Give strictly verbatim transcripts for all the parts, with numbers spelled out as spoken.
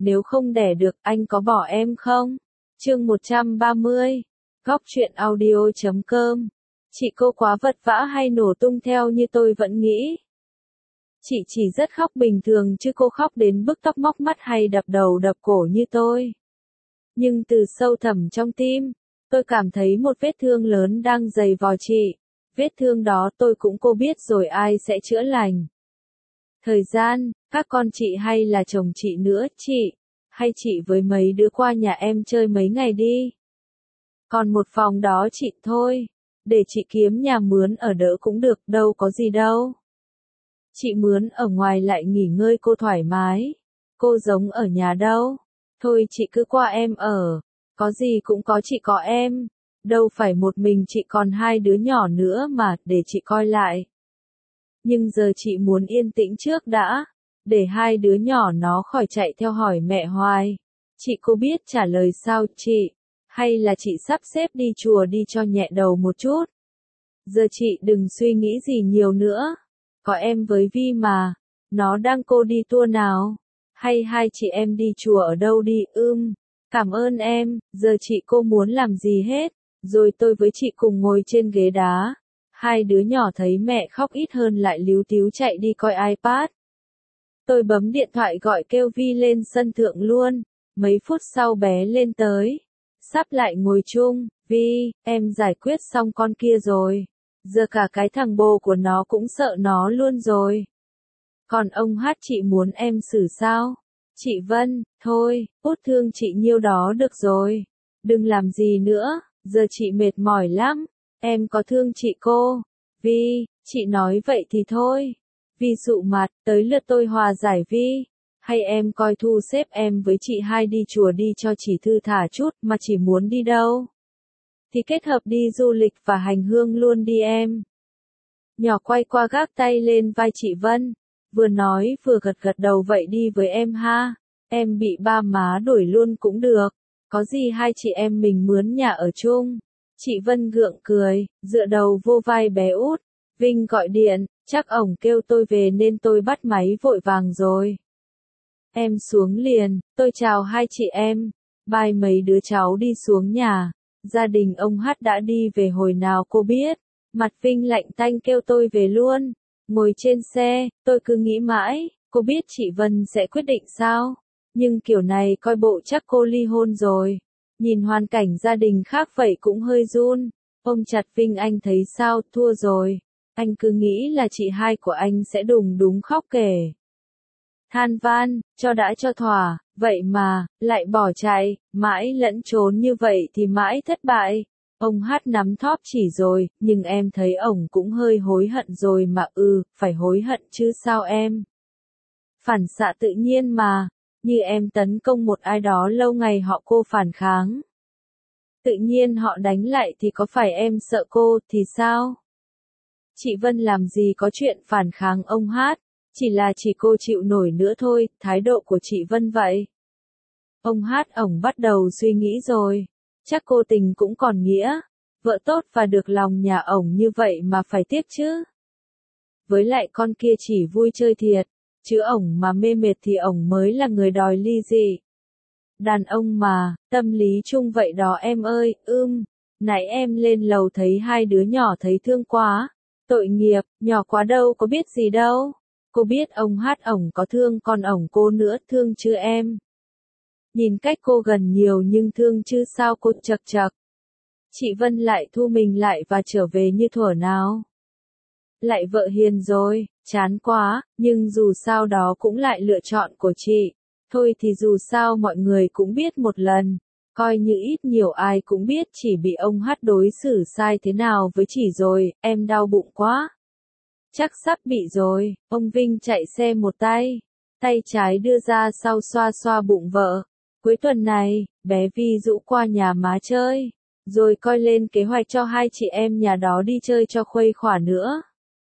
nếu không đẻ được, anh có bỏ em không? Chương một trăm ba mươi. Góc truyện audio chấm com. Chị cô quá vật vã hay nổ tung theo như tôi vẫn nghĩ? Chị chỉ rất khóc bình thường chứ cô khóc đến bứt tóc móc mắt hay đập đầu đập cổ như tôi. Nhưng từ sâu thẳm trong tim, tôi cảm thấy một vết thương lớn đang dày vò chị. Vết thương đó tôi cũng cô biết rồi ai sẽ chữa lành. Thời gian, các con chị hay là chồng chị nữa, chị, hay chị với mấy đứa qua nhà em chơi mấy ngày đi. Còn một phòng đó chị thôi, để chị kiếm nhà mướn ở đỡ cũng được, đâu có gì đâu. Chị mướn ở ngoài lại nghỉ ngơi cô thoải mái, cô giống ở nhà đâu. Thôi chị cứ qua em ở, có gì cũng có chị có em, đâu phải một mình chị còn hai đứa nhỏ nữa mà, để chị coi lại. Nhưng giờ chị muốn yên tĩnh trước đã, để hai đứa nhỏ nó khỏi chạy theo hỏi mẹ hoài. Chị có biết trả lời sao chị? Hay là chị sắp xếp đi chùa đi cho nhẹ đầu một chút? Giờ chị đừng suy nghĩ gì nhiều nữa. Có em với Vi mà, nó đang cô đi tour nào? Hay hai chị em đi chùa ở đâu đi? Ưm, cảm ơn em, giờ chị cô muốn làm gì hết? Rồi tôi với chị cùng ngồi trên ghế đá. Hai đứa nhỏ thấy mẹ khóc ít hơn lại líu tíu chạy đi coi iPad. Tôi bấm điện thoại gọi kêu Vi lên sân thượng luôn. Mấy phút sau bé lên tới. Sắp lại ngồi chung. Vi, em giải quyết xong con kia rồi. Giờ cả cái thằng bồ của nó cũng sợ nó luôn rồi. Còn ông Hát chị muốn em xử sao? Chị Vân, thôi, út thương chị nhiêu đó được rồi. Đừng làm gì nữa, giờ chị mệt mỏi lắm. Em có thương chị cô? Vi, chị nói vậy thì thôi. Vi sụ mặt, tới lượt tôi hòa giải Vi. Hay em coi thu xếp em với chị hai đi chùa đi cho chị thư thả chút, mà chỉ muốn đi đâu? Thì kết hợp đi du lịch và hành hương luôn đi em. Nhỏ quay qua gác tay lên vai chị Vân. Vừa nói vừa gật gật đầu vậy đi với em ha. Em bị ba má đuổi luôn cũng được. Có gì hai chị em mình mướn nhà ở chung. Chị Vân gượng cười, dựa đầu vô vai bé út. Vinh gọi điện, chắc ổng kêu tôi về nên tôi bắt máy vội vàng rồi. Em xuống liền, tôi chào hai chị em. Bye mấy đứa cháu đi xuống nhà. Gia đình ông Hát đã đi về hồi nào cô biết. Mặt Vinh lạnh tanh kêu tôi về luôn. Ngồi trên xe, tôi cứ nghĩ mãi, cô biết chị Vân sẽ quyết định sao? Nhưng kiểu này coi bộ chắc cô ly hôn rồi. Nhìn hoàn cảnh gia đình khác vậy cũng hơi run. Ôm chặt Vinh anh thấy sao, thua rồi. Anh cứ nghĩ là chị hai của anh sẽ đùng đúng khóc kể. Than van, cho đã cho thỏa, vậy mà, lại bỏ chạy, mãi lẫn trốn như vậy thì mãi thất bại. Ông Hát nắm thóp chỉ rồi, nhưng em thấy ổng cũng hơi hối hận rồi mà. Ừ, phải hối hận chứ sao em. Phản xạ tự nhiên mà, như em tấn công một ai đó lâu ngày họ cô phản kháng. Tự nhiên họ đánh lại thì có phải em sợ cô thì sao? Chị Vân làm gì có chuyện phản kháng ông Hát, chỉ là chỉ cô chịu nổi nữa thôi, thái độ của chị Vân vậy. Ông Hát ổng bắt đầu suy nghĩ rồi. Chắc cô tình cũng còn nghĩa, vợ tốt và được lòng nhà ổng như vậy mà phải tiếc chứ. Với lại con kia chỉ vui chơi thiệt, chứ ổng mà mê mệt thì ổng mới là người đòi ly dị. Đàn ông mà, tâm lý chung vậy đó em ơi. Ưm, nãy em lên lầu thấy hai đứa nhỏ thấy thương quá. Tội nghiệp, nhỏ quá đâu có biết gì đâu. Cô biết ông Hát ổng có thương con ổng cô nữa, thương chứ em. Nhìn cách cô gần nhiều nhưng thương chứ sao cô chật chật. Chị Vân lại thu mình lại và trở về như thuở nào. Lại vợ hiền rồi, chán quá, nhưng dù sao đó cũng lại lựa chọn của chị. Thôi thì dù sao mọi người cũng biết một lần, coi như ít nhiều ai cũng biết chỉ bị ông Hát đối xử sai thế nào với chị rồi, em đau bụng quá. Chắc sắp bị rồi, ông Vinh chạy xe một tay, tay trái đưa ra sau xoa xoa bụng vợ. Cuối tuần này, bé Vi rủ qua nhà má chơi, rồi coi lên kế hoạch cho hai chị em nhà đó đi chơi cho khuây khỏa nữa.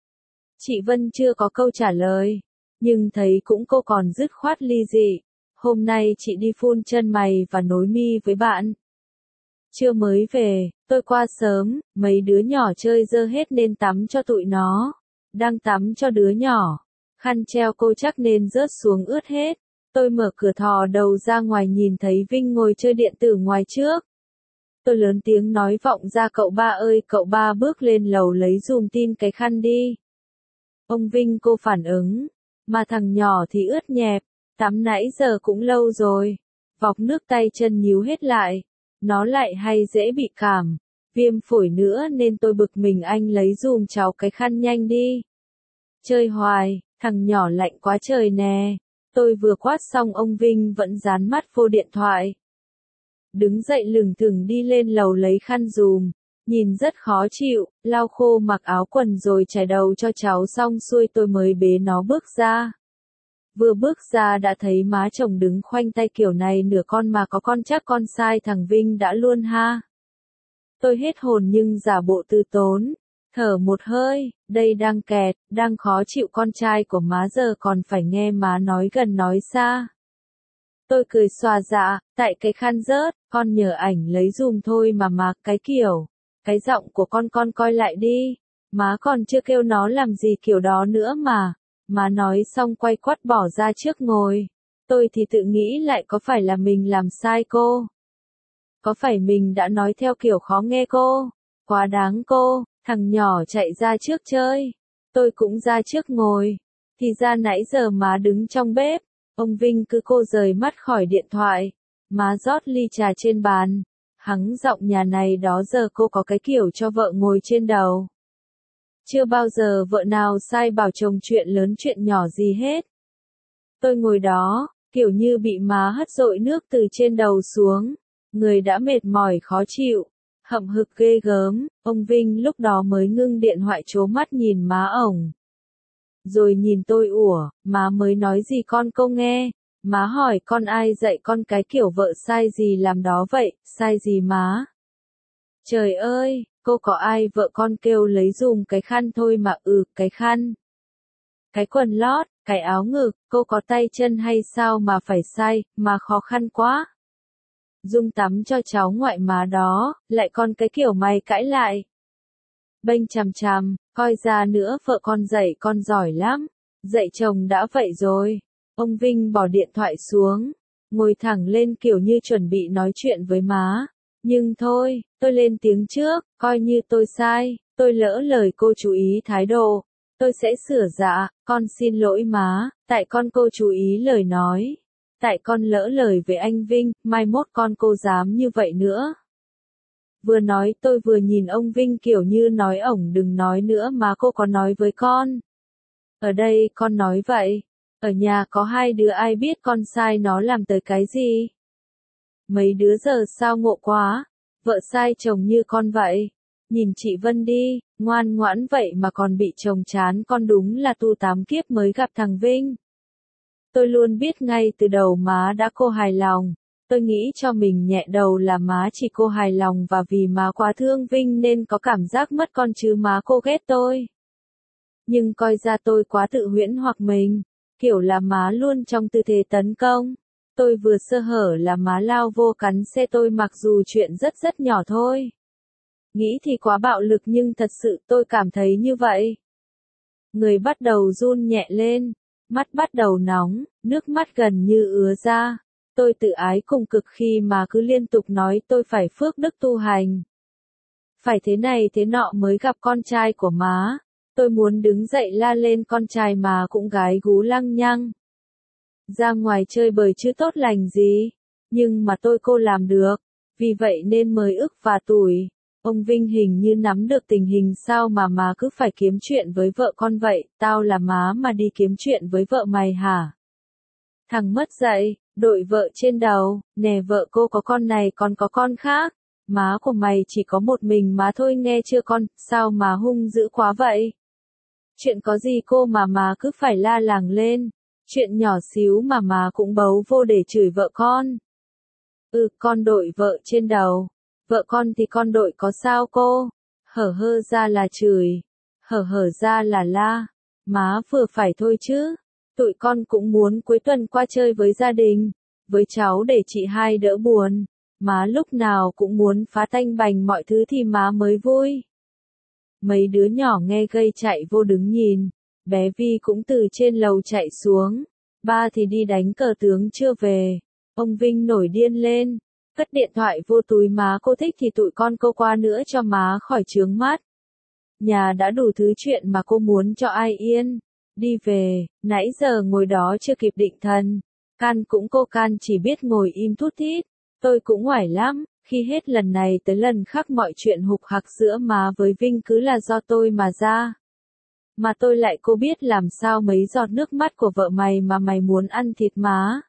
Chị Vân chưa có câu trả lời, nhưng thấy cũng cô còn dứt khoát ly dị. Hôm nay chị đi phun chân mày và nối mi với bạn. Trưa mới về, tôi qua sớm, mấy đứa nhỏ chơi dơ hết nên tắm cho tụi nó. Đang tắm cho đứa nhỏ, khăn treo cô chắc nên rớt xuống ướt hết. Tôi mở cửa thò đầu ra ngoài nhìn thấy Vinh ngồi chơi điện tử ngoài trước. Tôi lớn tiếng nói vọng ra cậu ba ơi, cậu ba bước lên lầu lấy dùm tin cái khăn đi. Ông Vinh cô phản ứng, mà thằng nhỏ thì ướt nhẹp, tắm nãy giờ cũng lâu rồi, vọc nước tay chân nhíu hết lại, nó lại hay dễ bị cảm, viêm phổi nữa nên tôi bực mình anh lấy dùm cháu cái khăn nhanh đi. Chơi hoài, thằng nhỏ lạnh quá trời nè, tôi vừa quát xong ông Vinh vẫn dán mắt vô điện thoại. Đứng dậy lừng thừng đi lên lầu lấy khăn dùm, nhìn rất khó chịu, lau khô mặc áo quần rồi chải đầu cho cháu xong xuôi tôi mới bế nó bước ra. Vừa bước ra đã thấy má chồng đứng khoanh tay kiểu này nửa con mà có con chắc con sai thằng Vinh đã luôn ha. Tôi hết hồn nhưng giả bộ từ tốn, thở một hơi, đây đang kẹt, đang khó chịu con trai của má giờ còn phải nghe má nói gần nói xa. Tôi cười xòa dạ, tại cái khăn rớt, con nhờ ảnh lấy dùm thôi mà má, cái kiểu, cái giọng của con con coi lại đi, má còn chưa kêu nó làm gì kiểu đó nữa mà. Má nói xong quay quắt bỏ ra trước ngồi. Tôi thì tự nghĩ lại có phải là mình làm sai cô? Có phải mình đã nói theo kiểu khó nghe cô? Quá đáng cô, thằng nhỏ chạy ra trước chơi. Tôi cũng ra trước ngồi. Thì ra nãy giờ má đứng trong bếp. Ông Vinh cứ cô rời mắt khỏi điện thoại. Má rót ly trà trên bàn. Hắng giọng nhà này đó giờ cô có cái kiểu cho vợ ngồi trên đầu. Chưa bao giờ vợ nào sai bảo chồng chuyện lớn chuyện nhỏ gì hết. Tôi ngồi đó, kiểu như bị má hất dội nước từ trên đầu xuống. Người đã mệt mỏi khó chịu, hậm hực ghê gớm, ông Vinh lúc đó mới ngưng điện thoại trố mắt nhìn má ổng. Rồi nhìn tôi ủa, má mới nói gì con câu nghe, má hỏi con ai dạy con cái kiểu vợ sai gì làm đó vậy, sai gì má. Trời ơi, cô có ai vợ con kêu lấy dùm cái khăn thôi mà ừ, cái khăn. Cái quần lót, cái áo ngực, cô có tay chân hay sao mà phải sai, mà khó khăn quá. Dung tắm cho cháu ngoại má đó, lại còn cái kiểu mày cãi lại. Bênh chằm chằm, coi ra nữa vợ con dạy con giỏi lắm, dạy chồng đã vậy rồi. Ông Vinh bỏ điện thoại xuống, ngồi thẳng lên kiểu như chuẩn bị nói chuyện với má. Nhưng thôi, tôi lên tiếng trước, coi như tôi sai, tôi lỡ lời cô chú ý thái độ. Tôi sẽ sửa dạ, con xin lỗi má, tại con cô chú ý lời nói. Tại con lỡ lời với anh Vinh, mai mốt con cô dám như vậy nữa. Vừa nói tôi vừa nhìn ông Vinh kiểu như nói ổng đừng nói nữa mà cô có nói với con. Ở đây con nói vậy, ở nhà có hai đứa ai biết con sai nó làm tới cái gì. Mấy đứa giờ sao ngộ quá, vợ sai chồng như con vậy. Nhìn chị Vân đi, ngoan ngoãn vậy mà còn bị chồng chán con đúng là tu tám kiếp mới gặp thằng Vinh. Tôi luôn biết ngay từ đầu má đã cô hài lòng, tôi nghĩ cho mình nhẹ đầu là má chỉ cô hài lòng và vì má quá thương Vinh nên có cảm giác mất con chứ má cô ghét tôi. Nhưng coi ra tôi quá tự huyễn hoặc mình, kiểu là má luôn trong tư thế tấn công. Tôi vừa sơ hở là má lao vô cắn xe tôi mặc dù chuyện rất rất nhỏ thôi. Nghĩ thì quá bạo lực nhưng thật sự tôi cảm thấy như vậy. Người bắt đầu run nhẹ lên, mắt bắt đầu nóng, nước mắt gần như ứa ra. Tôi tự ái cùng cực khi mà cứ liên tục nói tôi phải phước đức tu hành. Phải thế này thế nọ mới gặp con trai của má. Tôi muốn đứng dậy la lên con trai mà cũng gái gú lăng nhăng. Ra ngoài chơi bời chứ tốt lành gì. Nhưng mà tôi cô làm được. Vì vậy nên mới ức và tủi. Ông Vinh hình như nắm được tình hình sao mà má cứ phải kiếm chuyện với vợ con vậy, tao là má mà đi kiếm chuyện với vợ mày hả? Thằng mất dạy, đội vợ trên đầu, nè vợ cô có con này còn có con khác, má của mày chỉ có một mình má thôi nghe chưa con, sao mà hung dữ quá vậy? Chuyện có gì cô mà má cứ phải la làng lên, chuyện nhỏ xíu mà má cũng bấu vô để chửi vợ con. Ừ, con đội vợ trên đầu. Vợ con thì con đội có sao cô? Hở hơ ra là chửi, hở hở ra là la. Má vừa phải thôi chứ. Tụi con cũng muốn cuối tuần qua chơi với gia đình, với cháu để chị hai đỡ buồn. Má lúc nào cũng muốn phá tanh bành mọi thứ thì má mới vui. Mấy đứa nhỏ nghe gây chạy vô đứng nhìn. Bé Vi cũng từ trên lầu chạy xuống. Ba thì đi đánh cờ tướng chưa về. Ông Vinh nổi điên lên, cất điện thoại vô túi má cô thích thì tụi con cô qua nữa cho má khỏi chướng mắt. Nhà đã đủ thứ chuyện mà cô muốn cho ai yên. Đi về, nãy giờ ngồi đó chưa kịp định thần. Can cũng cô Can chỉ biết ngồi im thút thít. Tôi cũng oải lắm, khi hết lần này tới lần khác mọi chuyện hục hặc giữa má với Vinh cứ là do tôi mà ra. Mà tôi lại cô biết làm sao mấy giọt nước mắt của vợ mày mà mày muốn ăn thịt má.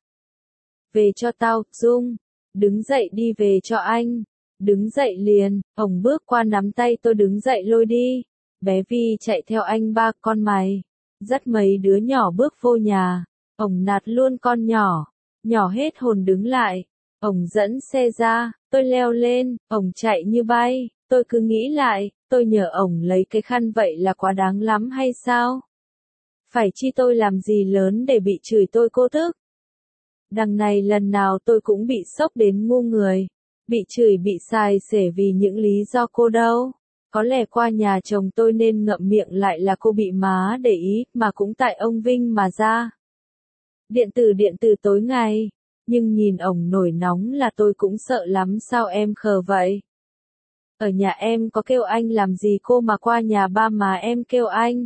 Về cho tao, Dung. Đứng dậy đi về cho anh. Đứng dậy liền, ông bước qua nắm tay tôi đứng dậy lôi đi. Bé Vi chạy theo anh ba con mày. Dắt mấy đứa nhỏ bước vô nhà. Ông nạt luôn con nhỏ. Nhỏ hết hồn đứng lại. Ông dẫn xe ra, tôi leo lên, ông chạy như bay. Tôi cứ nghĩ lại, tôi nhờ ổng lấy cái khăn vậy là quá đáng lắm hay sao? Phải chi tôi làm gì lớn để bị chửi tôi cô tức? Đằng này lần nào tôi cũng bị sốc đến ngu người. Bị chửi bị xài xể vì những lý do cô đâu. Có lẽ qua nhà chồng tôi nên ngậm miệng lại là cô bị má để ý, mà cũng tại ông Vinh mà ra. Điện tử điện tử tối ngày. Nhưng nhìn ổng nổi nóng là tôi cũng sợ lắm, sao em khờ vậy? Ở nhà em có kêu anh làm gì cô mà qua nhà ba má em kêu anh?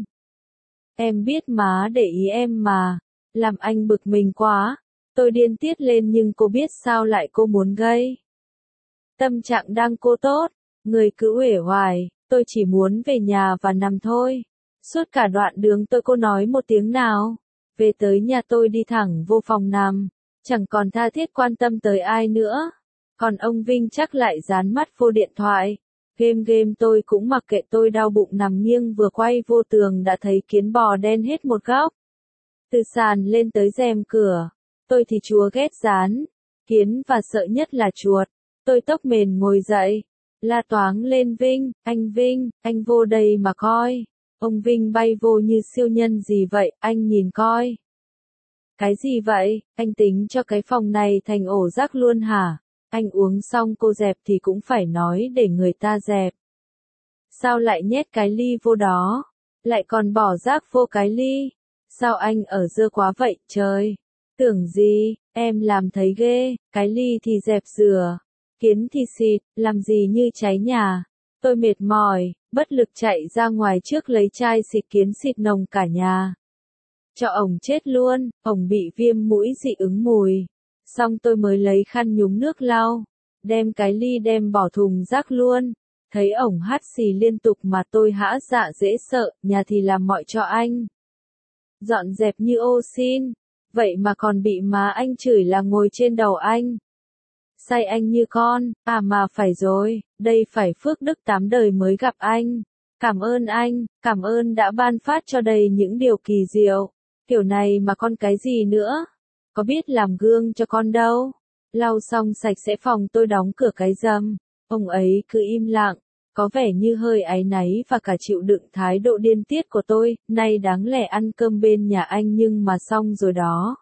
Em biết má để ý em mà, làm anh bực mình quá. Tôi điên tiết lên nhưng cô biết sao lại cô muốn gây. Tâm trạng đang cô tốt, người cứ uể oải, tôi chỉ muốn về nhà và nằm thôi. Suốt cả đoạn đường tôi cô nói một tiếng nào. Về tới nhà tôi đi thẳng vô phòng nằm, chẳng còn tha thiết quan tâm tới ai nữa. Còn ông Vinh chắc lại dán mắt vô điện thoại. Game game tôi cũng mặc kệ, tôi đau bụng nằm nghiêng vừa quay vô tường đã thấy kiến bò đen hết một góc. Từ sàn lên tới rèm cửa. Tôi thì chúa ghét dán kiến và sợ nhất là chuột. Tôi tốc mền ngồi dậy, la toáng lên Vinh, anh Vinh, anh vô đây mà coi. Ông Vinh bay vô như siêu nhân gì vậy, anh nhìn coi. Cái gì vậy, anh tính cho cái phòng này thành ổ rác luôn hả? Anh uống xong cô dẹp thì cũng phải nói để người ta dẹp. Sao lại nhét cái ly vô đó? Lại còn bỏ rác vô cái ly? Sao anh ở dơ quá vậy trời? Tưởng gì, em làm thấy ghê, cái ly thì dẹp rửa, kiến thì xịt, làm gì như cháy nhà. Tôi mệt mỏi, bất lực chạy ra ngoài trước lấy chai xịt kiến xịt nồng cả nhà. Cho ổng chết luôn, ổng bị viêm mũi dị ứng mùi. Xong tôi mới lấy khăn nhúng nước lau, đem cái ly đem bỏ thùng rác luôn. Thấy ổng hắt xì liên tục mà tôi hả dạ dễ sợ, nhà thì làm mọi cho anh. Dọn dẹp như ô xin, vậy mà còn bị má anh chửi là ngồi trên đầu anh. Sai anh như con, à mà phải rồi, đây phải phước đức tám đời mới gặp anh. Cảm ơn anh, cảm ơn đã ban phát cho đầy những điều kỳ diệu. Kiểu này mà con cái gì nữa? Có biết làm gương cho con đâu. Lau xong sạch sẽ phòng tôi đóng cửa cái rầm. Ông ấy cứ im lặng, có vẻ như hơi áy náy và cả chịu đựng thái độ điên tiết của tôi. Nay đáng lẽ ăn cơm bên nhà anh nhưng mà xong rồi đó.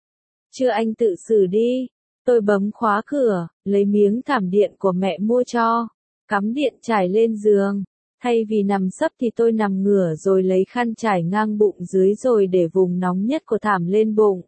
Chưa anh tự xử đi. Tôi bấm khóa cửa, lấy miếng thảm điện của mẹ mua cho, cắm điện trải lên giường. Thay vì nằm sấp thì tôi nằm ngửa rồi lấy khăn trải ngang bụng dưới rồi để vùng nóng nhất của thảm lên bụng.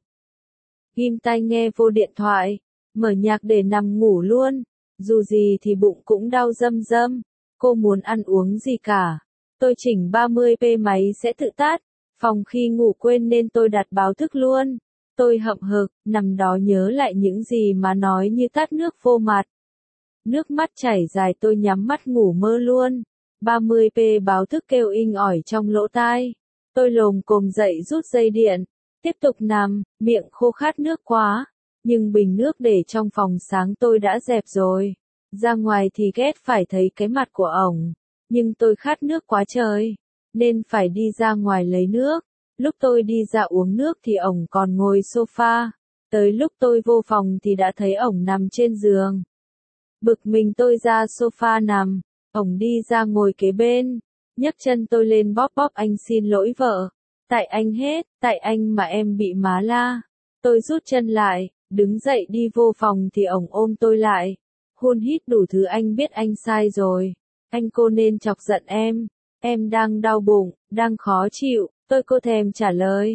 Ghim tai nghe vô điện thoại, mở nhạc để nằm ngủ luôn. Dù gì thì bụng cũng đau râm râm. Cô muốn ăn uống gì cả. Tôi chỉnh ba mươi p máy sẽ tự tắt. Phòng khi ngủ quên nên tôi đặt báo thức luôn. Tôi hậm hực, nằm đó nhớ lại những gì mà nói như tát nước vô mặt. Nước mắt chảy dài tôi nhắm mắt ngủ mơ luôn. ba mươi p báo thức kêu inh ỏi trong lỗ tai. Tôi lồm cồm dậy rút dây điện. Tiếp tục nằm, miệng khô khát nước quá. Nhưng bình nước để trong phòng sáng tôi đã dẹp rồi. Ra ngoài thì ghét phải thấy cái mặt của ổng. Nhưng tôi khát nước quá trời. Nên phải đi ra ngoài lấy nước. Lúc tôi đi ra uống nước thì ổng còn ngồi sofa. Tới lúc tôi vô phòng thì đã thấy ổng nằm trên giường. Bực mình tôi ra sofa nằm. Ổng đi ra ngồi kế bên. Nhấc chân tôi lên bóp bóp anh xin lỗi vợ. Tại anh hết, tại anh mà em bị má la. Tôi rút chân lại, đứng dậy đi vô phòng thì ổng ôm tôi lại. Hôn hít đủ thứ anh biết anh sai rồi. Anh cô nên chọc giận em. Em đang đau bụng, đang khó chịu. Tôi cô thèm trả lời.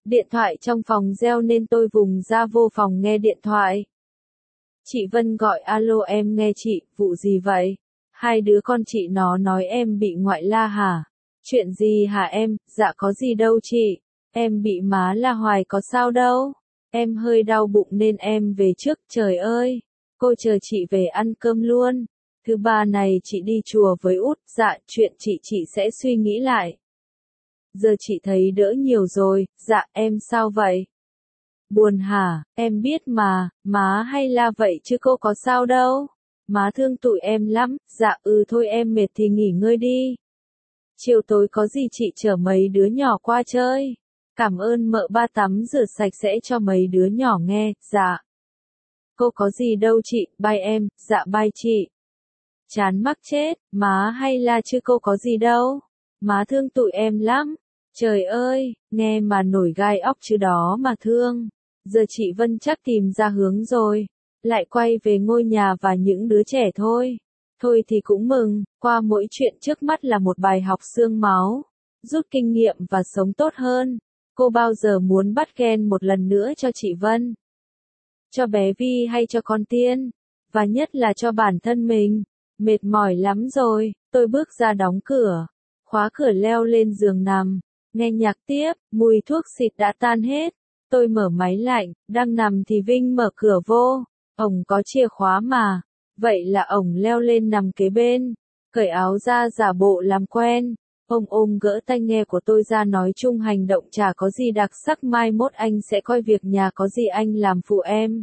Điện thoại trong phòng reo nên tôi vùng ra vô phòng nghe điện thoại. Chị Vân gọi alo em nghe chị, vụ gì vậy? Hai đứa con chị nó nói em bị ngoại la hả? Chuyện gì hả em? Dạ có gì đâu chị. Em bị má la hoài có sao đâu. Em hơi đau bụng nên em về trước, trời ơi. Cô chờ chị về ăn cơm luôn. Thứ ba này chị đi chùa với út, dạ chuyện chị chị sẽ suy nghĩ lại. Giờ chị thấy đỡ nhiều rồi, dạ em sao vậy? Buồn hả, em biết mà, má hay la vậy chứ cô có sao đâu. Má thương tụi em lắm, dạ ừ thôi em mệt thì nghỉ ngơi đi. Chiều tối có gì chị chở mấy đứa nhỏ qua chơi. Cảm ơn mợ ba tắm rửa sạch sẽ cho mấy đứa nhỏ nghe, dạ. Cô có gì đâu chị, bye em, dạ bye chị. Chán mắc chết, má hay la chứ cô có gì đâu. Má thương tụi em lắm. Trời ơi, nghe mà nổi gai óc chứ đó mà thương. Giờ chị Vân chắc tìm ra hướng rồi. Lại quay về ngôi nhà và những đứa trẻ thôi. Thôi thì cũng mừng, qua mỗi chuyện trước mắt là một bài học xương máu. Rút kinh nghiệm và sống tốt hơn. Cô bao giờ muốn bắt ghen một lần nữa cho chị Vân? Cho bé Vi hay cho con Tiên? Và nhất là cho bản thân mình. Mệt mỏi lắm rồi, tôi bước ra đóng cửa. Khóa cửa leo lên giường nằm. Nghe nhạc tiếp, mùi thuốc xịt đã tan hết. Tôi mở máy lạnh, đang nằm thì Vinh mở cửa vô. Ổng có chìa khóa mà. Vậy là ổng leo lên nằm kế bên. Cởi áo ra giả bộ làm quen. Ông ôm gỡ tai nghe của tôi ra nói chung hành động chả có gì đặc sắc, mai mốt anh sẽ coi việc nhà có gì anh làm phụ em.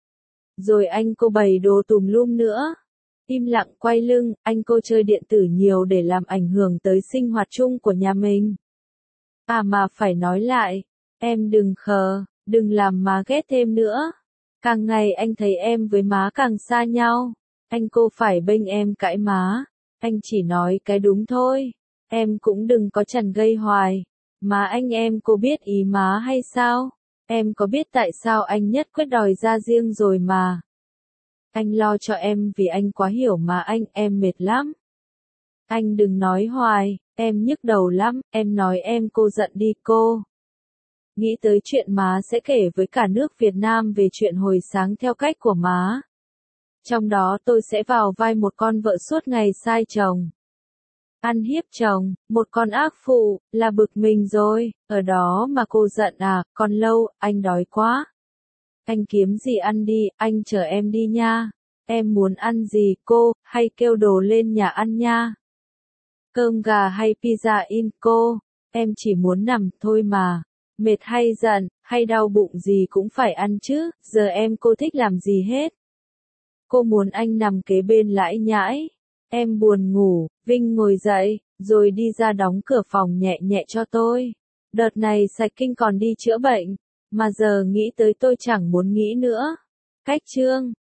Rồi anh cô bày đồ tùm lum nữa. Im lặng quay lưng, anh cô chơi điện tử nhiều để làm ảnh hưởng tới sinh hoạt chung của nhà mình. À mà phải nói lại, em đừng khờ, đừng làm má ghét thêm nữa. Càng ngày anh thấy em với má càng xa nhau. Anh cô phải bênh em cãi má. Anh chỉ nói cái đúng thôi. Em cũng đừng có chằn gây hoài. Má anh em cô biết ý má hay sao? Em có biết tại sao anh nhất quyết đòi ra riêng rồi mà. Anh lo cho em vì anh quá hiểu má anh, em mệt lắm. Anh đừng nói hoài, em nhức đầu lắm, em nói em cô giận đi cô. Nghĩ tới chuyện má sẽ kể với cả nước Việt Nam về chuyện hồi sáng theo cách của má. Trong đó tôi sẽ vào vai một con vợ suốt ngày sai chồng. Ăn hiếp chồng, một con ác phụ, là bực mình rồi, ở đó mà cô giận à, còn lâu, anh đói quá. Anh kiếm gì ăn đi, anh chở em đi nha. Em muốn ăn gì cô, hay kêu đồ lên nhà ăn nha. Cơm gà hay pizza in cô, em chỉ muốn nằm thôi mà. Mệt hay giận, hay đau bụng gì cũng phải ăn chứ, giờ em cô thích làm gì hết. Cô muốn anh nằm kế bên lãi nhãi. Em buồn ngủ, Vinh ngồi dậy, rồi đi ra đóng cửa phòng nhẹ nhẹ cho tôi. Đợt này sạch kinh còn đi chữa bệnh, mà giờ nghĩ tới tôi chẳng muốn nghĩ nữa. Cách chương